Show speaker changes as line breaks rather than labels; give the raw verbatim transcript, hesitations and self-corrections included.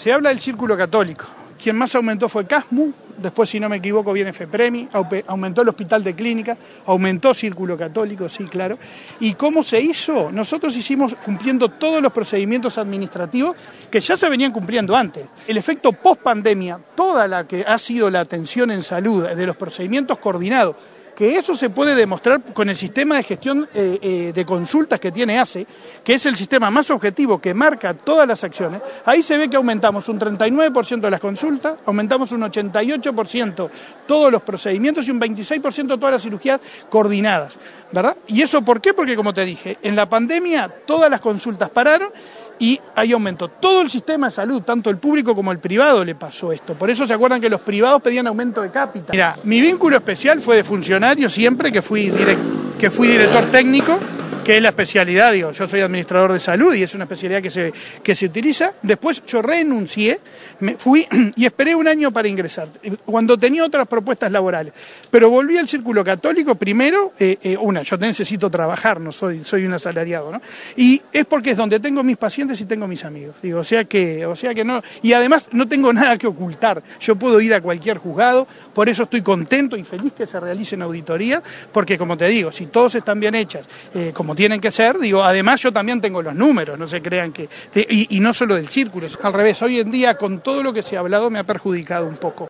se habla del círculo católico. Quien más aumentó fue Casmu, después si no me equivoco viene FEPREMI, aumentó el hospital de clínica, aumentó Círculo Católico, sí, claro. ¿Y cómo se hizo? Nosotros hicimos cumpliendo todos los procedimientos administrativos que ya se venían cumpliendo antes. El efecto post-pandemia, toda la que ha sido la atención en salud de los procedimientos coordinados, que eso se puede demostrar con el sistema de gestión eh, eh, de consultas que tiene ACE, que es el sistema más objetivo que marca todas las acciones. Ahí se ve que aumentamos un treinta y nueve por ciento de las consultas, aumentamos un ochenta y ocho por ciento todos los procedimientos y un veintiséis por ciento todas las cirugías coordinadas, ¿verdad? ¿Y eso por qué? Porque como te dije, en la pandemia todas las consultas pararon y ahí aumentó. Todo el sistema de salud, tanto el público como el privado, le pasó esto. Por eso se acuerdan que los privados pedían aumento de cápita. Mira, mi vínculo especial fue de funcionario siempre, que fui, direct, que fui director técnico, que es la especialidad, digo, yo soy administrador de salud y es una especialidad que se, que se utiliza. Después yo renuncié, me fui y esperé un año para ingresar, cuando tenía otras propuestas laborales. Pero volví al Círculo Católico primero, eh, eh, una, yo necesito trabajar, no soy, soy un asalariado, ¿no? Y es porque es donde tengo mis pacientes y tengo mis amigos, digo, o sea que, o sea que no, y además no tengo nada que ocultar, yo puedo ir a cualquier juzgado, por eso estoy contento y feliz que se realicen auditorías, porque como te digo, si todos están bien hechas, eh, como tienen que ser, digo, además yo también tengo los números, no se crean que, de, y, y no solo del círculo, al revés, hoy en día con todo lo que se ha hablado me ha perjudicado un poco.